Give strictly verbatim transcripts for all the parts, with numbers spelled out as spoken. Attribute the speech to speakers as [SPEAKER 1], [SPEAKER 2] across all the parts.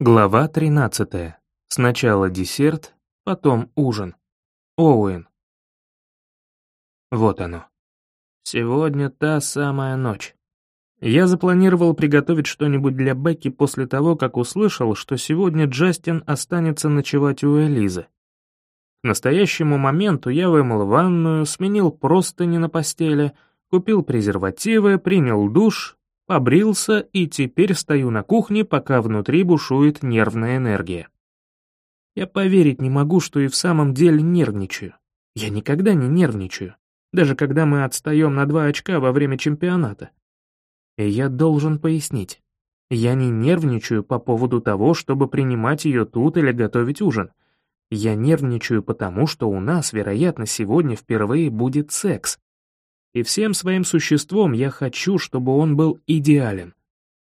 [SPEAKER 1] Глава тринадцатая. Сначала десерт, потом ужин. Оуэн. Вот оно. Сегодня та самая ночь. Я запланировал приготовить что-нибудь для Бекки после того, как услышал, что сегодня Джастин останется ночевать у Элизы. К настоящему моменту я вымыл ванную, сменил простыни на постели, купил презервативы, принял душ, побрился и теперь стою на кухне, пока внутри бушует нервная энергия. Я поверить не могу, что и в самом деле нервничаю. Я никогда не нервничаю, даже когда мы отстаем на два очка во время чемпионата. И я должен пояснить. Я не нервничаю по поводу того, чтобы принимать ее тут или готовить ужин. Я нервничаю потому, что у нас, вероятно, сегодня впервые будет секс. И всем своим существом я хочу, чтобы он был идеален.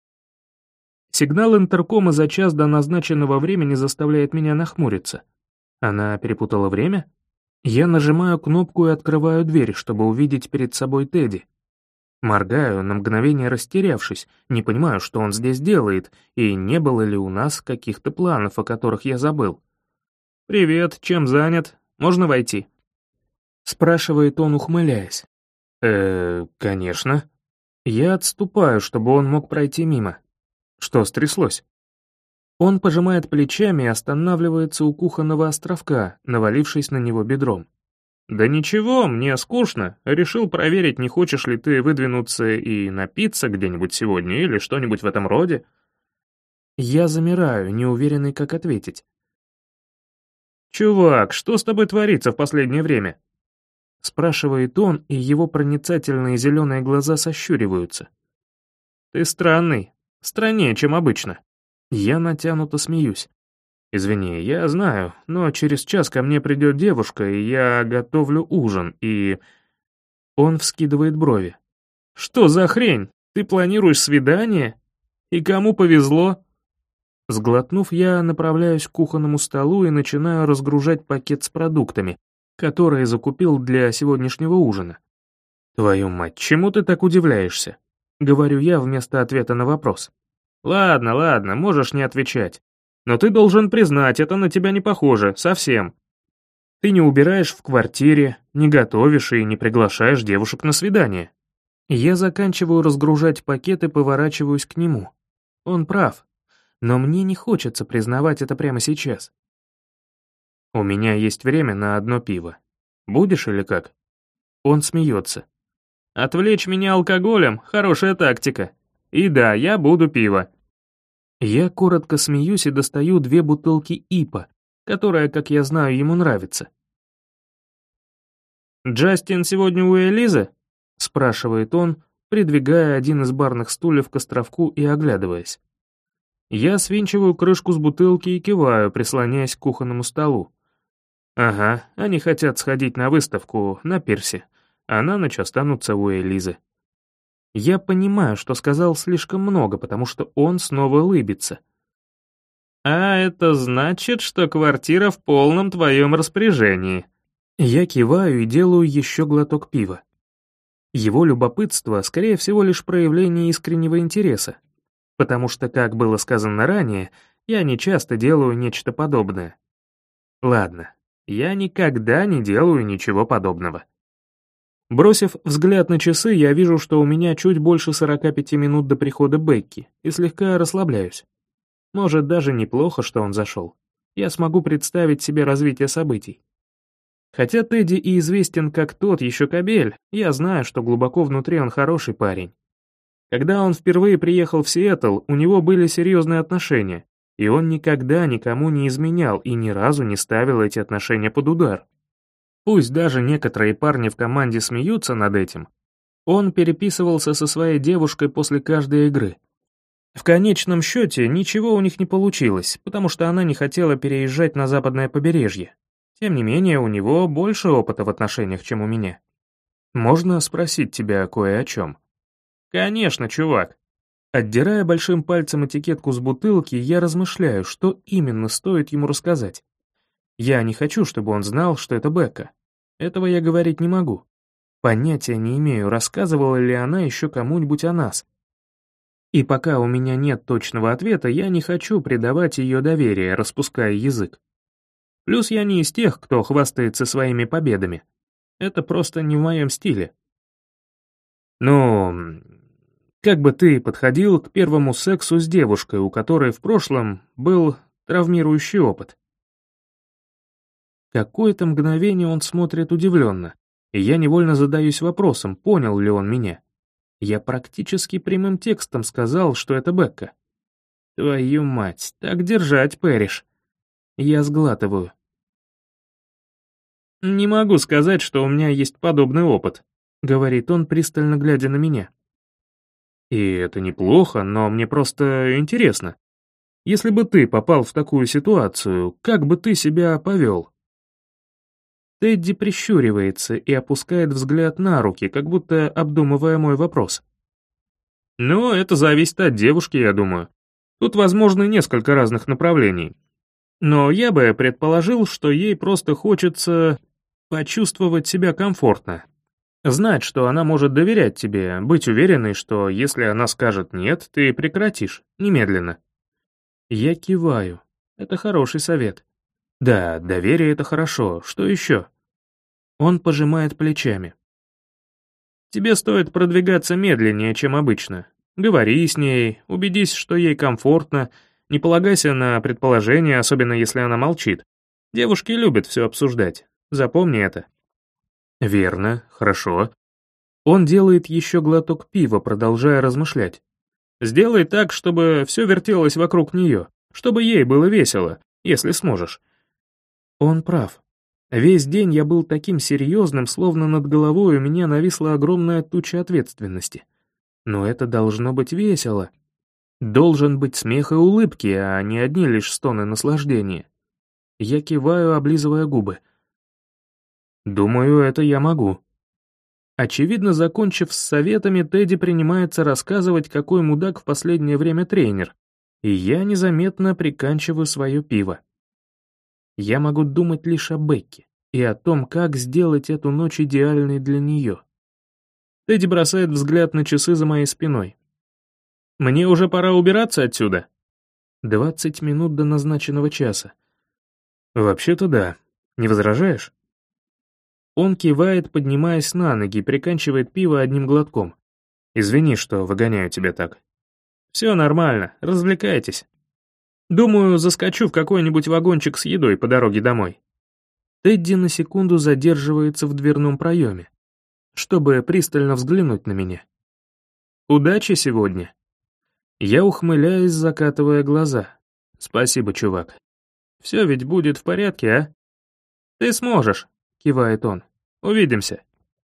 [SPEAKER 1] Сигнал интеркома за час до назначенного времени заставляет меня нахмуриться. Она перепутала время? Я нажимаю кнопку и открываю дверь, чтобы увидеть перед собой Тедди. Моргаю, на мгновение растерявшись, не понимаю, что он здесь делает, и не было ли у нас каких-то планов, о которых я забыл. «Привет, чем занят? Можно войти?» Спрашивает он, ухмыляясь. «Э, конечно». Я отступаю, чтобы он мог пройти мимо. Что стряслось? Он пожимает плечами и останавливается у кухонного островка, навалившись на него бедром. «Да ничего, мне скучно. Решил проверить, не хочешь ли ты выдвинуться и напиться где-нибудь сегодня или что-нибудь в этом роде». Я замираю, неуверенный, как ответить. «Чувак, что с тобой творится в последнее время?» Спрашивает он, и его проницательные зеленые глаза сощуриваются. «Ты странный, страннее, чем обычно». Я натянуто смеюсь. «Извини, я знаю, но через час ко мне придет девушка, и я готовлю ужин, и...» Он вскидывает брови. «Что за хрень? Ты планируешь свидание? И кому повезло?» Сглотнув, я направляюсь к кухонному столу и начинаю разгружать пакет с продуктами, которые закупил для сегодняшнего ужина. «Твою мать, чему ты так удивляешься?» — говорю я вместо ответа на вопрос. «Ладно, ладно, можешь не отвечать. Но ты должен признать, это на тебя не похоже, совсем. Ты не убираешь в квартире, не готовишь и не приглашаешь девушек на свидание». Я заканчиваю разгружать пакет и поворачиваюсь к нему. Он прав, но мне не хочется признавать это прямо сейчас. «У меня есть время на одно пиво. Будешь или как?» Он смеется. «Отвлечь меня алкоголем — хорошая тактика. И да, я буду пиво». Я коротко смеюсь и достаю две бутылки ипа, которая, как я знаю, ему нравится. «Джастин сегодня у Элизы?» — спрашивает он, придвигая один из барных стульев к островку и оглядываясь. Я свинчиваю крышку с бутылки и киваю, прислоняясь к кухонному столу. Ага, они хотят сходить на выставку на пирсе, а на ночь останутся у Элизы. Я понимаю, что сказал слишком много, потому что он снова улыбится. «А это значит, что квартира в полном твоем распоряжении». Я киваю и делаю еще глоток пива. Его любопытство, скорее всего, лишь проявление искреннего интереса, потому что, как было сказано ранее, я не часто делаю нечто подобное. Ладно. Я никогда не делаю ничего подобного. Бросив взгляд на часы, я вижу, что у меня чуть больше сорока пяти минут до прихода Бекки, и слегка расслабляюсь. Может, даже неплохо, что он зашел. Я смогу представить себе развитие событий. Хотя Тедди и известен как тот еще кобель, я знаю, что глубоко внутри он хороший парень. Когда он впервые приехал в Сиэтл, у него были серьезные отношения, и он никогда никому не изменял и ни разу не ставил эти отношения под удар. Пусть даже некоторые парни в команде смеются над этим, он переписывался со своей девушкой после каждой игры. В конечном счете ничего у них не получилось, потому что она не хотела переезжать на западное побережье. Тем не менее, у него больше опыта в отношениях, чем у меня. Можно спросить тебя кое о чем? Конечно, чувак. Отдирая большим пальцем этикетку с бутылки, я размышляю, что именно стоит ему рассказать. Я не хочу, чтобы он знал, что это Бекка. Этого я говорить не могу. Понятия не имею, рассказывала ли она еще кому-нибудь о нас. И пока у меня нет точного ответа, я не хочу предавать ее доверие, распуская язык. Плюс я не из тех, кто хвастается своими победами. Это просто не в моем стиле. Ну, как бы ты подходил к первому сексу с девушкой, у которой в прошлом был травмирующий опыт? Какое-то мгновение он смотрит удивленно, и я невольно задаюсь вопросом, понял ли он меня. Я практически прямым текстом сказал, что это Бекка. Твою мать, так держать, Пэриш. Я сглатываю. «Не могу сказать, что у меня есть подобный опыт», — говорит он, пристально глядя на меня. «И это неплохо, но мне просто интересно. Если бы ты попал в такую ситуацию, как бы ты себя повел?» Тедди прищуривается и опускает взгляд на руки, как будто обдумывая мой вопрос. «Ну, это зависит от девушки, я думаю. Тут возможны несколько разных направлений. Но я бы предположил, что ей просто хочется почувствовать себя комфортно. Знать, что она может доверять тебе, быть уверенной, что если она скажет «нет», ты прекратишь, немедленно». Я киваю. Это хороший совет. Да, доверие — это хорошо. Что еще? Он пожимает плечами. Тебе стоит продвигаться медленнее, чем обычно. Говори с ней, убедись, что ей комфортно, не полагайся на предположения, особенно если она молчит. Девушки любят все обсуждать. Запомни это. Верно, хорошо. Он делает еще глоток пива, продолжая размышлять. Сделай так, чтобы все вертелось вокруг нее, чтобы ей было весело, если сможешь. Он прав. Весь день я был таким серьезным, словно над головой у меня нависла огромная туча ответственности. Но это должно быть весело. Должен быть смех и улыбки, а не одни лишь стоны наслаждения. Я киваю, облизывая губы. Думаю, это я могу. Очевидно, закончив с советами, Тедди принимается рассказывать, какой мудак в последнее время тренер, и я незаметно приканчиваю свое пиво. Я могу думать лишь о Бекке и о том, как сделать эту ночь идеальной для нее. Тедди бросает взгляд на часы за моей спиной. «Мне уже пора убираться отсюда?» Двадцать минут до назначенного часа. «Вообще-то да. Не возражаешь?» Он кивает, поднимаясь на ноги, и приканчивает пиво одним глотком. «Извини, что выгоняю тебя так». «Все нормально, развлекайтесь. Думаю, заскочу в какой-нибудь вагончик с едой по дороге домой». Тедди на секунду задерживается в дверном проеме, чтобы пристально взглянуть на меня. «Удачи сегодня». Я ухмыляюсь, закатывая глаза. «Спасибо, чувак. Все ведь будет в порядке, а?» «Ты сможешь», — кивает он. «Увидимся».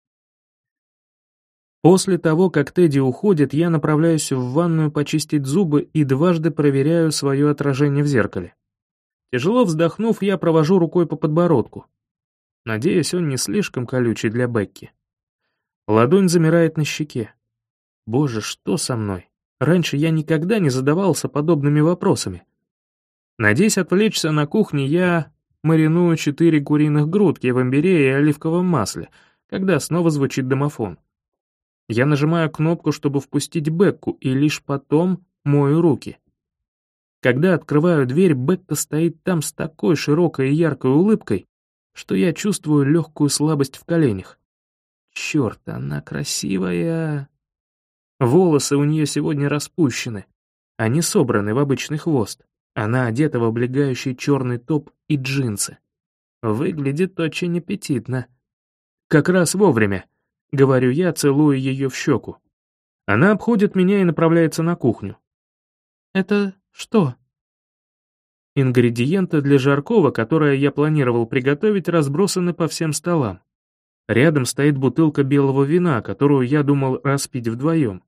[SPEAKER 1] После того, как Тедди уходит, я направляюсь в ванную почистить зубы и дважды проверяю свое отражение в зеркале. Тяжело вздохнув, я провожу рукой по подбородку. Надеюсь, он не слишком колючий для Бекки. Ладонь замирает на щеке. Боже, что со мной? Раньше я никогда не задавался подобными вопросами. Надеясь отвлечься, на кухне я мариную четыре куриных грудки в имбире и оливковом масле, когда снова звучит домофон. Я нажимаю кнопку, чтобы впустить Бекку, и лишь потом мою руки. Когда открываю дверь, Бекка стоит там с такой широкой и яркой улыбкой, что я чувствую легкую слабость в коленях. Черт, она красивая. Волосы у нее сегодня распущены, они собраны в обычный хвост. Она одета в облегающий черный топ и джинсы. Выглядит очень аппетитно. Как раз вовремя, говорю я, целую ее в щеку. Она обходит меня и направляется на кухню. «Это что?» Ингредиенты для жаркого, которое я планировал приготовить, разбросаны по всем столам. Рядом стоит бутылка белого вина, которую я думал распить вдвоем.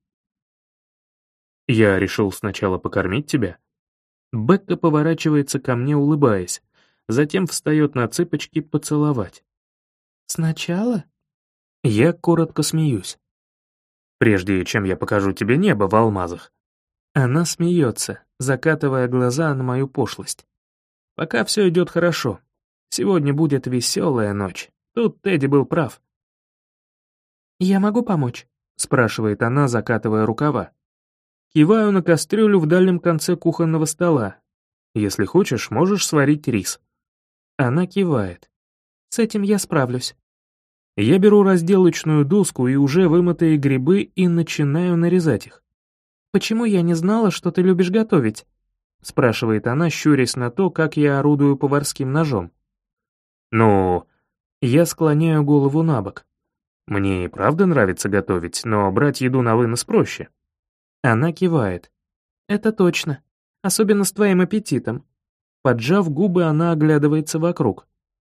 [SPEAKER 1] Я решил сначала покормить тебя. Бекка поворачивается ко мне, улыбаясь, затем встает на цыпочки поцеловать. «Сначала?» Я коротко смеюсь. «Прежде чем я покажу тебе небо в алмазах». Она смеется, закатывая глаза на мою пошлость. «Пока все идет хорошо. Сегодня будет веселая ночь. Тут Тедди был прав». «Я могу помочь?» — спрашивает она, закатывая рукава. Киваю на кастрюлю в дальнем конце кухонного стола. Если хочешь, можешь сварить рис. Она кивает. С этим я справлюсь. Я беру разделочную доску и уже вымытые грибы и начинаю нарезать их. «Почему я не знала, что ты любишь готовить?» спрашивает она, щурясь на то, как я орудую поварским ножом. «Ну...» Я склоняю голову на бок. «Мне и правда нравится готовить, но брать еду на вынос проще». Она кивает. «Это точно. Особенно с твоим аппетитом». Поджав губы, она оглядывается вокруг.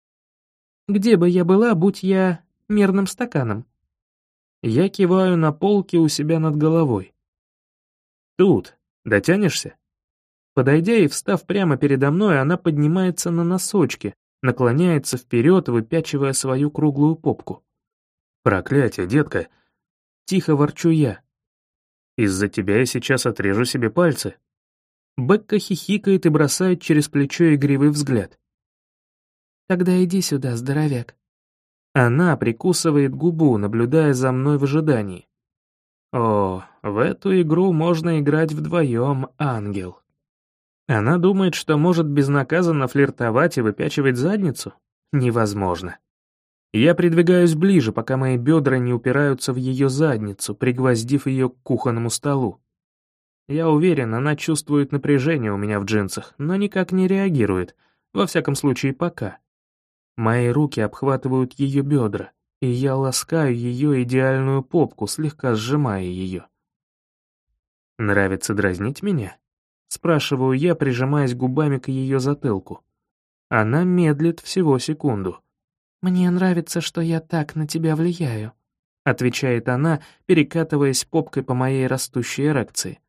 [SPEAKER 1] «Где бы я была, будь я мерным стаканом?» Я киваю на полке у себя над головой. «Тут. Дотянешься?» Подойдя и встав прямо передо мной, она поднимается на носочки, наклоняется вперед, выпячивая свою круглую попку. «Проклятие, детка!» Тихо ворчу я. «Из-за тебя я сейчас отрежу себе пальцы». Бекка хихикает и бросает через плечо игривый взгляд. «Тогда иди сюда, здоровяк». Она прикусывает губу, наблюдая за мной в ожидании. О, в эту игру можно играть вдвоем, ангел. Она думает, что может безнаказанно флиртовать и выпячивать задницу? Невозможно. Я придвигаюсь ближе, пока мои бедра не упираются в ее задницу, пригвоздив ее к кухонному столу. Я уверен, она чувствует напряжение у меня в джинсах, но никак не реагирует, во всяком случае пока. Мои руки обхватывают ее бедра, и я ласкаю ее идеальную попку, слегка сжимая ее. «Нравится дразнить меня?» — спрашиваю я, прижимаясь губами к ее затылку. Она медлит всего секунду. «Мне нравится, что я так на тебя влияю», — отвечает она, перекатываясь попкой по моей растущей эрекции.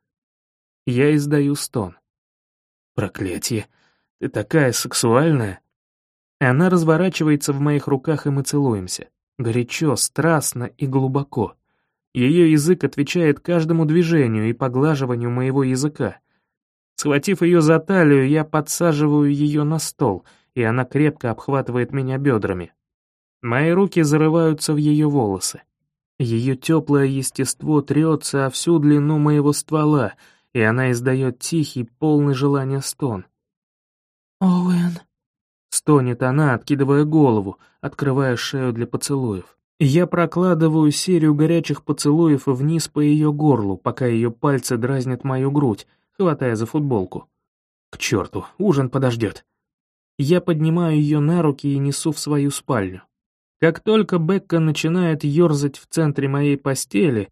[SPEAKER 1] Я издаю стон. «Проклятье, ты такая сексуальная!» Она разворачивается в моих руках, и мы целуемся. Горячо, страстно и глубоко. Ее язык отвечает каждому движению и поглаживанию моего языка. Схватив ее за талию, я подсаживаю ее на стол, и она крепко обхватывает меня бедрами. Мои руки зарываются в ее волосы. Ее теплое естество трется о всю длину моего ствола, и она издает тихий, полный желания стон. «Оуэн», — стонет она, откидывая голову, открывая шею для поцелуев. Я прокладываю серию горячих поцелуев вниз по ее горлу, пока ее пальцы дразнят мою грудь, хватая за футболку. К черту, ужин подождет. Я поднимаю ее на руки и несу в свою спальню. Как только Бекка начинает ерзать в центре моей постели,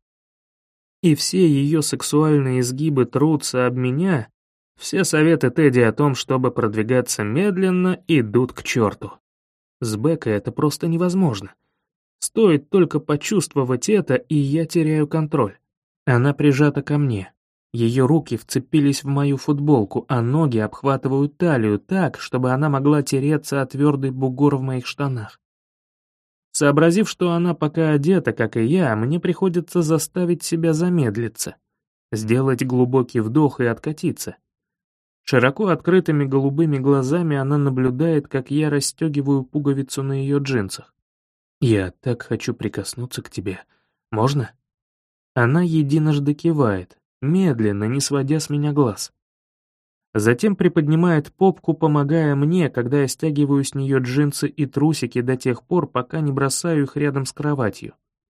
[SPEAKER 1] и все ее сексуальные изгибы трутся об меня, все советы Тедди о том, чтобы продвигаться медленно, идут к черту. С Беккой это просто невозможно. Стоит только почувствовать это, и я теряю контроль. Она прижата ко мне. Ее руки вцепились в мою футболку, а ноги обхватывают талию так, чтобы она могла тереться о твердый бугор в моих штанах. Сообразив, что она пока одета, как и я, мне приходится заставить себя замедлиться, сделать глубокий вдох и откатиться. Широко открытыми голубыми глазами она наблюдает, как я расстегиваю пуговицу на ее джинсах. «Я так хочу прикоснуться к тебе. Можно?» Она единожды кивает, медленно, не сводя с меня глаз. Затем приподнимает попку, помогая мне, когда я стягиваю с нее джинсы и трусики до тех пор, пока не бросаю их рядом с кроватью.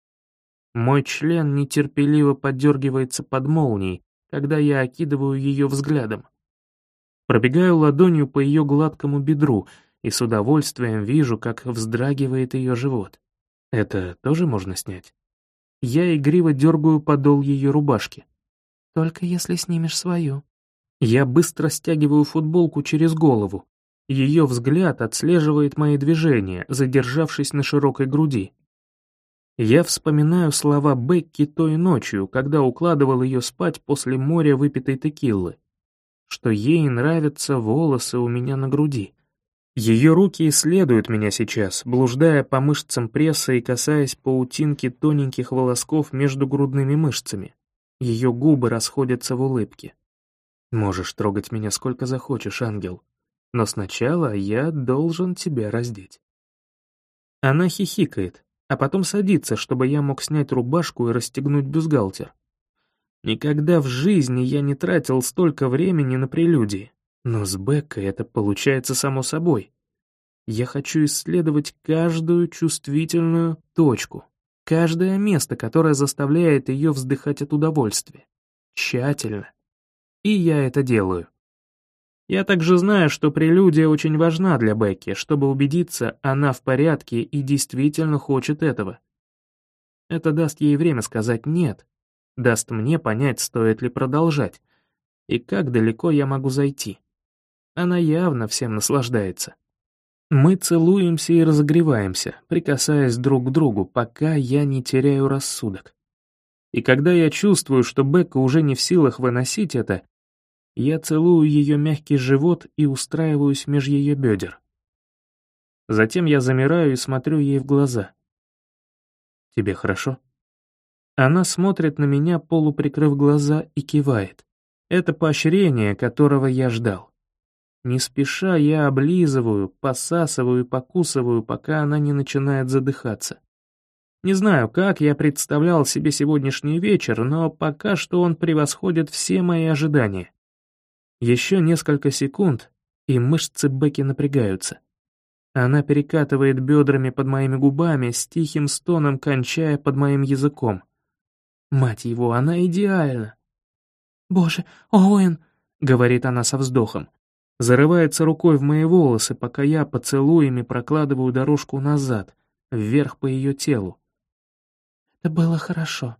[SPEAKER 1] Мой член нетерпеливо подергивается под молнией, когда я окидываю ее взглядом. Пробегаю ладонью по ее гладкому бедру и с удовольствием вижу, как вздрагивает ее живот. Это тоже можно снять? Я игриво дергаю подол ее рубашки. Только если снимешь свою. Я быстро стягиваю футболку через голову. Ее взгляд отслеживает мои движения, задержавшись на широкой груди. Я вспоминаю слова Бекки той ночью, когда укладывал ее спать после моря выпитой текилы, что ей нравятся волосы у меня на груди. Ее руки исследуют меня сейчас, блуждая по мышцам пресса и касаясь паутинки тоненьких волосков между грудными мышцами. Ее губы расходятся в улыбке. «Можешь трогать меня сколько захочешь, ангел, но сначала я должен тебя раздеть». Она хихикает, а потом садится, чтобы я мог снять рубашку и расстегнуть бюстгальтер. Никогда в жизни я не тратил столько времени на прелюдии. Но с Беккой это получается само собой. Я хочу исследовать каждую чувствительную точку, каждое место, которое заставляет ее вздыхать от удовольствия. Тщательно. И я это делаю. Я также знаю, что прелюдия очень важна для Бекки, чтобы убедиться, она в порядке и действительно хочет этого. Это даст ей время сказать «нет», даст мне понять, стоит ли продолжать, и как далеко я могу зайти. Она явно всем наслаждается. Мы целуемся и разогреваемся, прикасаясь друг к другу, пока я не теряю рассудок. И когда я чувствую, что Бекка уже не в силах выносить это, я целую ее мягкий живот и устраиваюсь меж ее бедер. Затем я замираю и смотрю ей в глаза. «Тебе хорошо?» Она смотрит на меня, полуприкрыв глаза, и кивает. Это поощрение, которого я ждал. Не спеша я облизываю, посасываю и покусываю, пока она не начинает задыхаться. Не знаю, как я представлял себе сегодняшний вечер, но пока что он превосходит все мои ожидания. Еще несколько секунд, и мышцы Бекки напрягаются. Она перекатывает бедрами под моими губами, с тихим стоном кончая под моим языком. Мать его, она идеальна. «Боже, Оуэн!» — говорит она со вздохом. Зарывается рукой в мои волосы, пока я поцелуями прокладываю дорожку назад, вверх по ее телу. «Это было хорошо».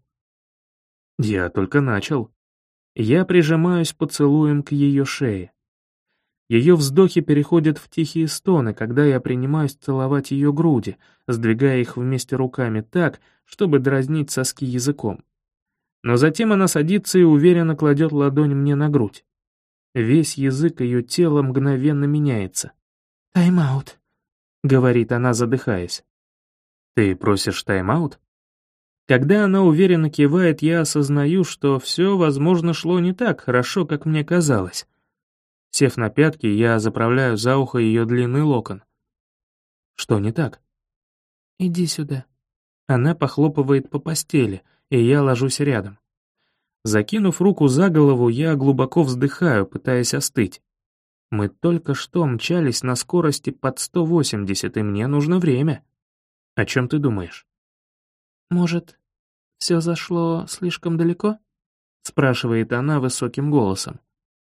[SPEAKER 1] Я только начал. Я прижимаюсь поцелуем к ее шее. Ее вздохи переходят в тихие стоны, когда я принимаюсь целовать ее груди, сдвигая их вместе руками так, чтобы дразнить соски языком. Но затем она садится и уверенно кладет ладонь мне на грудь. Весь язык ее тела мгновенно меняется. «Тайм-аут», — говорит она, задыхаясь. «Ты просишь тайм-аут?» Когда она уверенно кивает, я осознаю, что все, возможно, шло не так хорошо, как мне казалось. Сев на пятки, я заправляю за ухо ее длинный локон. Что не так? «Иди сюда». Она похлопывает по постели, и я ложусь рядом. Закинув руку за голову, я глубоко вздыхаю, пытаясь остыть. Мы только что мчались на скорости под сто восемьдесят, и мне нужно время. О чем ты думаешь? «Может, все зашло слишком далеко?» — спрашивает она высоким голосом.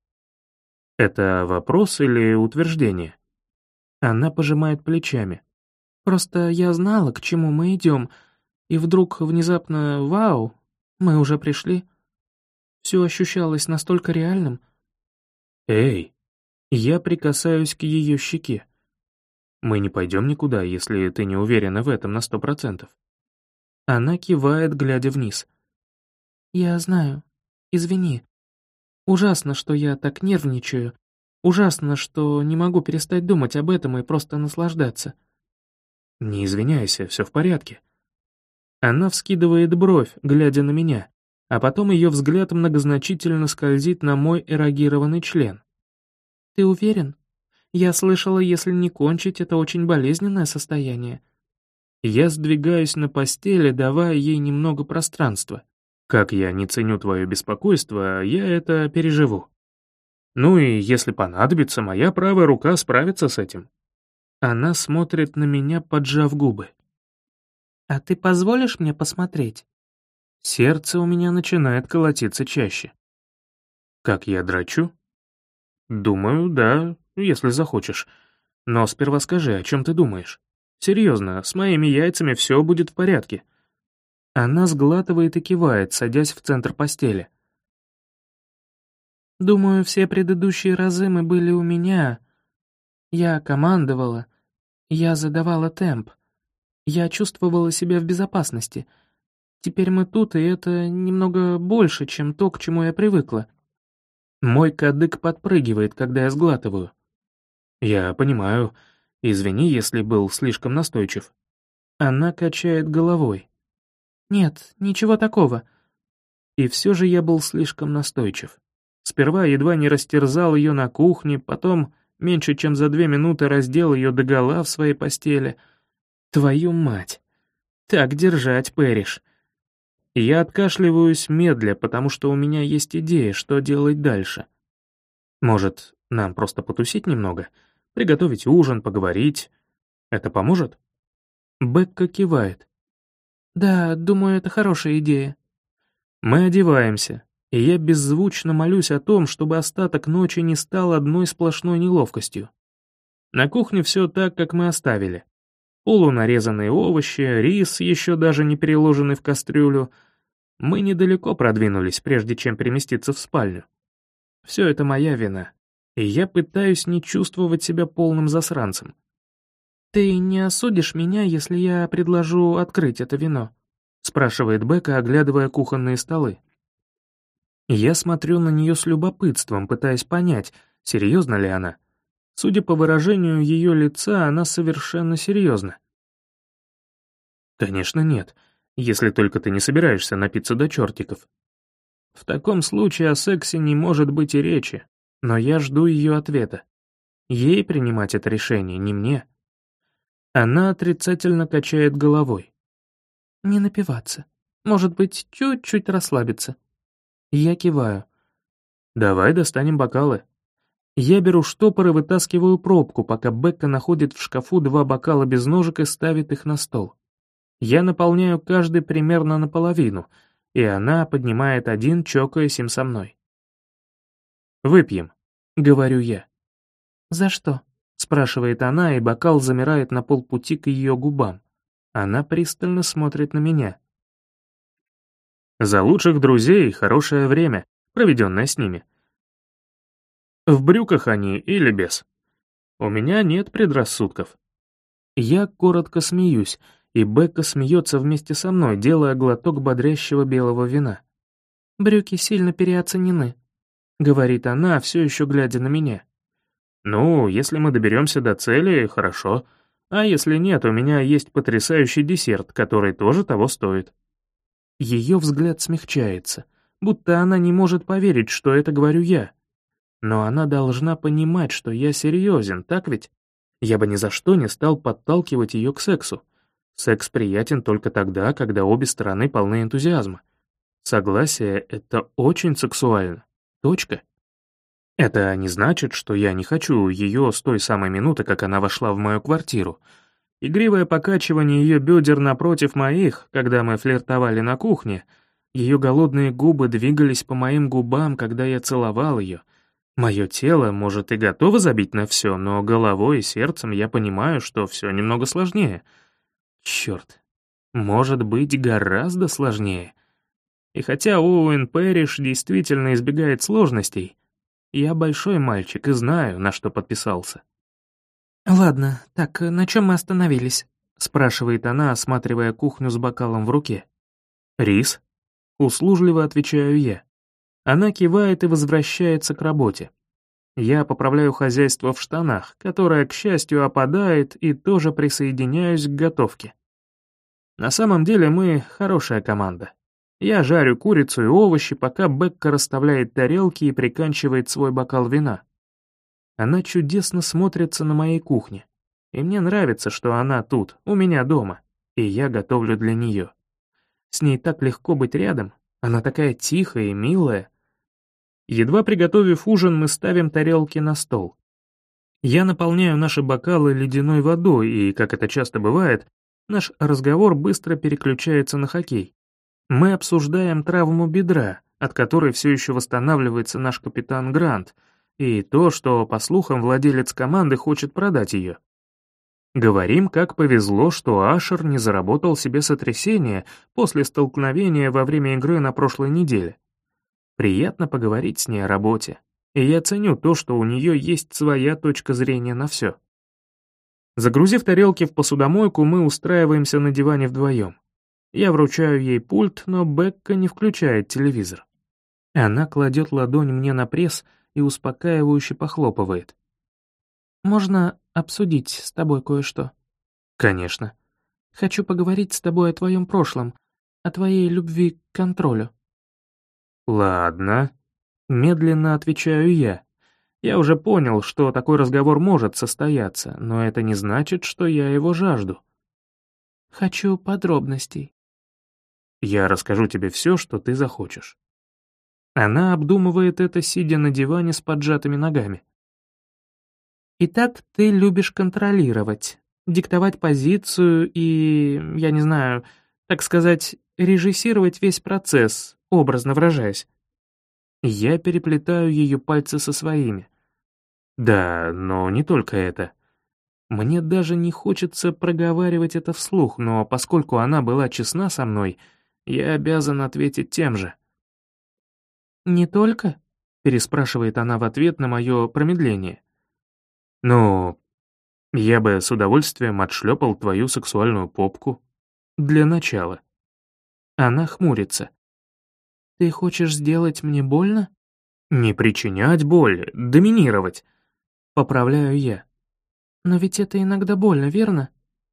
[SPEAKER 1] Это вопрос или утверждение? Она пожимает плечами. «Просто я знала, к чему мы идем, и вдруг внезапно, вау, мы уже пришли. Все ощущалось настолько реальным». «Эй!» Я прикасаюсь к ее щеке. «Мы не пойдем никуда, если ты не уверена в этом на сто процентов». Она кивает, глядя вниз. «Я знаю. Извини. Ужасно, что я так нервничаю. Ужасно, что не могу перестать думать об этом и просто наслаждаться». «Не извиняйся, все в порядке». Она вскидывает бровь, глядя на меня, а потом ее взгляд многозначительно скользит на мой эрогированный член. «Ты уверен? Я слышала, если не кончить, это очень болезненное состояние». Я сдвигаюсь на постели, давая ей немного пространства. Как я не ценю твое беспокойство, я это переживу. Ну и если понадобится, моя правая рука справится с этим. Она смотрит на меня, поджав губы. «А ты позволишь мне посмотреть?» Сердце у меня начинает колотиться чаще. «Как я драчу?» «Думаю, да, если захочешь. Но сперва скажи, о чем ты думаешь? Серьезно, с моими яйцами все будет в порядке». Она сглатывает и кивает, садясь в центр постели. «Думаю, все предыдущие разы мы были у меня. Я командовала, я задавала темп. Я чувствовала себя в безопасности. Теперь мы тут, и это немного больше, чем то, к чему я привыкла». Мой кадык подпрыгивает, когда я сглатываю. «Я понимаю. Извини, если был слишком настойчив». Она качает головой. «Нет, ничего такого». И все же я был слишком настойчив. Сперва едва не растерзал ее на кухне, потом меньше чем за две минуты раздел ее догола в своей постели. Твою мать! Так держать, Пэриш. Я откашливаюсь медля, потому что у меня есть идея, что делать дальше. Может, нам просто потусить немного? Приготовить ужин, поговорить? Это поможет? Бекка кивает. Да, думаю, это хорошая идея. Мы одеваемся, и я беззвучно молюсь о том, чтобы остаток ночи не стал одной сплошной неловкостью. На кухне все так, как мы оставили. Полунарезанные овощи, рис, еще даже не переложенный в кастрюлю. Мы недалеко продвинулись, прежде чем переместиться в спальню. Все это моя вина, и я пытаюсь не чувствовать себя полным засранцем. «Ты не осудишь меня, если я предложу открыть это вино?» — спрашивает Бекка, оглядывая кухонные столы. Я смотрю на нее с любопытством, пытаясь понять, серьезно ли она. Судя по выражению ее лица, она совершенно серьезна. Конечно, нет, если только ты не собираешься напиться до чертиков. В таком случае о сексе не может быть и речи, но я жду ее ответа. Ей принимать это решение, не мне. Она отрицательно качает головой. Не напиваться. Может быть, чуть-чуть расслабиться. Я киваю. Давай достанем бокалы. Я беру штопор и вытаскиваю пробку, пока Бекка находит в шкафу два бокала без ножек и ставит их на стол. Я наполняю каждый примерно наполовину, и она поднимает один, чокаясь им со мной. «Выпьем», — говорю я. «За что?» — спрашивает она, и бокал замирает на полпути к ее губам. Она пристально смотрит на меня. «За лучших друзей и хорошее время, проведенное с ними. В брюках они или без. У меня нет предрассудков». Я коротко смеюсь, и Бекка смеется вместе со мной, делая глоток бодрящего белого вина. «Брюки сильно переоценены», — говорит она, все еще глядя на меня. «Ну, если мы доберемся до цели, хорошо. А если нет, у меня есть потрясающий десерт, который тоже того стоит». Ее взгляд смягчается, будто она не может поверить, что это говорю я. Но она должна понимать, что я серьезен, так ведь? Я бы ни за что не стал подталкивать ее к сексу. Секс приятен только тогда, когда обе стороны полны энтузиазма. Согласие — это очень сексуально. Точка. Это не значит, что я не хочу ее с той самой минуты, как она вошла в мою квартиру. Игривое покачивание ее бедер напротив моих, когда мы флиртовали на кухне, ее голодные губы двигались по моим губам, когда я целовал ее. Мое тело, может, и готово забить на все, но головой и сердцем я понимаю, что все немного сложнее. Черт, может быть, гораздо сложнее. И хотя Оуэн Пэриш действительно избегает сложностей, я большой мальчик и знаю, на что подписался. «Ладно, так на чем мы остановились?» — спрашивает она, осматривая кухню с бокалом в руке. «Рис?» — услужливо отвечаю я. Она кивает и возвращается к работе. Я поправляю хозяйство в штанах, которое, к счастью, опадает, и тоже присоединяюсь к готовке. На самом деле мы хорошая команда. Я жарю курицу и овощи, пока Бекка расставляет тарелки и приканчивает свой бокал вина. Она чудесно смотрится на моей кухне, и мне нравится, что она тут, у меня дома, и я готовлю для нее. С ней так легко быть рядом, она такая тихая и милая. Едва приготовив ужин, мы ставим тарелки на стол. Я наполняю наши бокалы ледяной водой, и, как это часто бывает, наш разговор быстро переключается на хоккей. Мы обсуждаем травму бедра, от которой все еще восстанавливается наш капитан Грант, и то, что, по слухам, владелец команды хочет продать ее. Говорим, как повезло, что Ашер не заработал себе сотрясение после столкновения во время игры на прошлой неделе. Приятно поговорить с ней о работе, и я ценю то, что у нее есть своя точка зрения на все. Загрузив тарелки в посудомойку, мы устраиваемся на диване вдвоем. Я вручаю ей пульт, но Бекка не включает телевизор. Она кладет ладонь мне на пресс и успокаивающе похлопывает. «Можно обсудить с тобой кое-что?» «Конечно». «Хочу поговорить с тобой о твоем прошлом, о твоей любви к контролю». «Ладно», — медленно отвечаю я. Я уже понял, что такой разговор может состояться, но это не значит, что я его жажду. «Хочу подробностей». Я расскажу тебе все, что ты захочешь». Она обдумывает это, сидя на диване с поджатыми ногами. «Итак, ты любишь контролировать, диктовать позицию и, я не знаю, так сказать, режиссировать весь процесс, образно выражаясь». Я переплетаю ее пальцы со своими. Да, но не только это. Мне даже не хочется проговаривать это вслух, но поскольку она была честна со мной, я обязан ответить тем же. «Не только?» — переспрашивает она в ответ на мое промедление. «Ну, я бы с удовольствием отшлепал твою сексуальную попку. Для начала». Она хмурится. «Ты хочешь сделать мне больно?» «Не причинять боль, доминировать», — поправляю я. «Но ведь это иногда больно, верно?»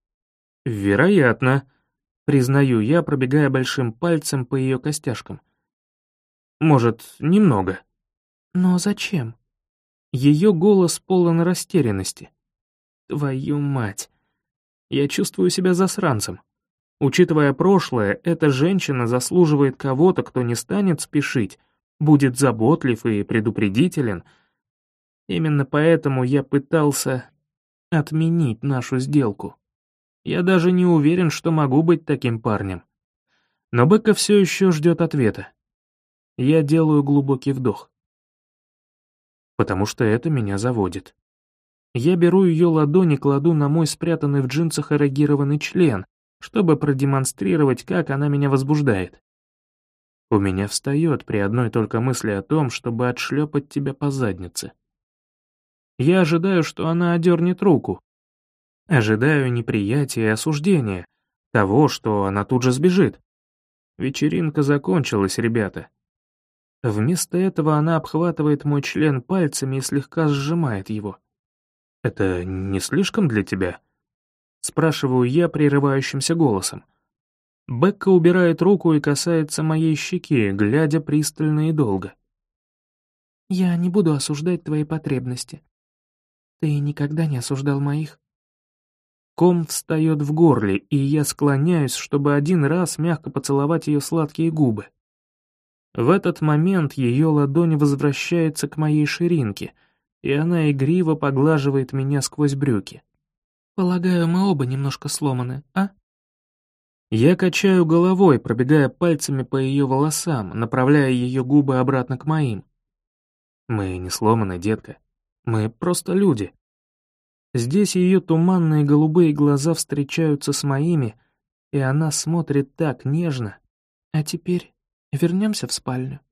[SPEAKER 1] «Вероятно», — признаю я, пробегая большим пальцем по ее костяшкам. «Может, немного». «Но зачем?» Ее голос полон растерянности. «Твою мать! Я чувствую себя засранцем. Учитывая прошлое, эта женщина заслуживает кого-то, кто не станет спешить, будет заботлив и предупредителен. Именно поэтому я пытался отменить нашу сделку. Я даже не уверен, что могу быть таким парнем. Но Бекка все еще ждет ответа. Я делаю глубокий вдох. Потому что это меня заводит. Я беру ее ладонь и кладу на мой спрятанный в джинсах эрегированный член, чтобы продемонстрировать, как она меня возбуждает. У меня встает при одной только мысли о том, чтобы отшлепать тебя по заднице. Я ожидаю, что она одернет руку. Ожидаю неприятия и осуждения, того, что она тут же сбежит. Вечеринка закончилась, ребята. Вместо этого она обхватывает мой член пальцами и слегка сжимает его. «Это не слишком для тебя?» Спрашиваю я прерывающимся голосом. Бекка убирает руку и касается моей щеки, глядя пристально и долго. «Я не буду осуждать твои потребности. Ты никогда не осуждал моих». Ком встает в горле, и я склоняюсь, чтобы один раз мягко поцеловать ее сладкие губы. В этот момент ее ладонь возвращается к моей ширинке, и она игриво поглаживает меня сквозь брюки. «Полагаю, мы оба немножко сломаны, а?» Я качаю головой, пробегая пальцами по ее волосам, направляя ее губы обратно к моим. «Мы не сломаны, детка. Мы просто люди». Здесь ее туманные голубые глаза встречаются с моими, и она смотрит так нежно. «А теперь вернемся в спальню».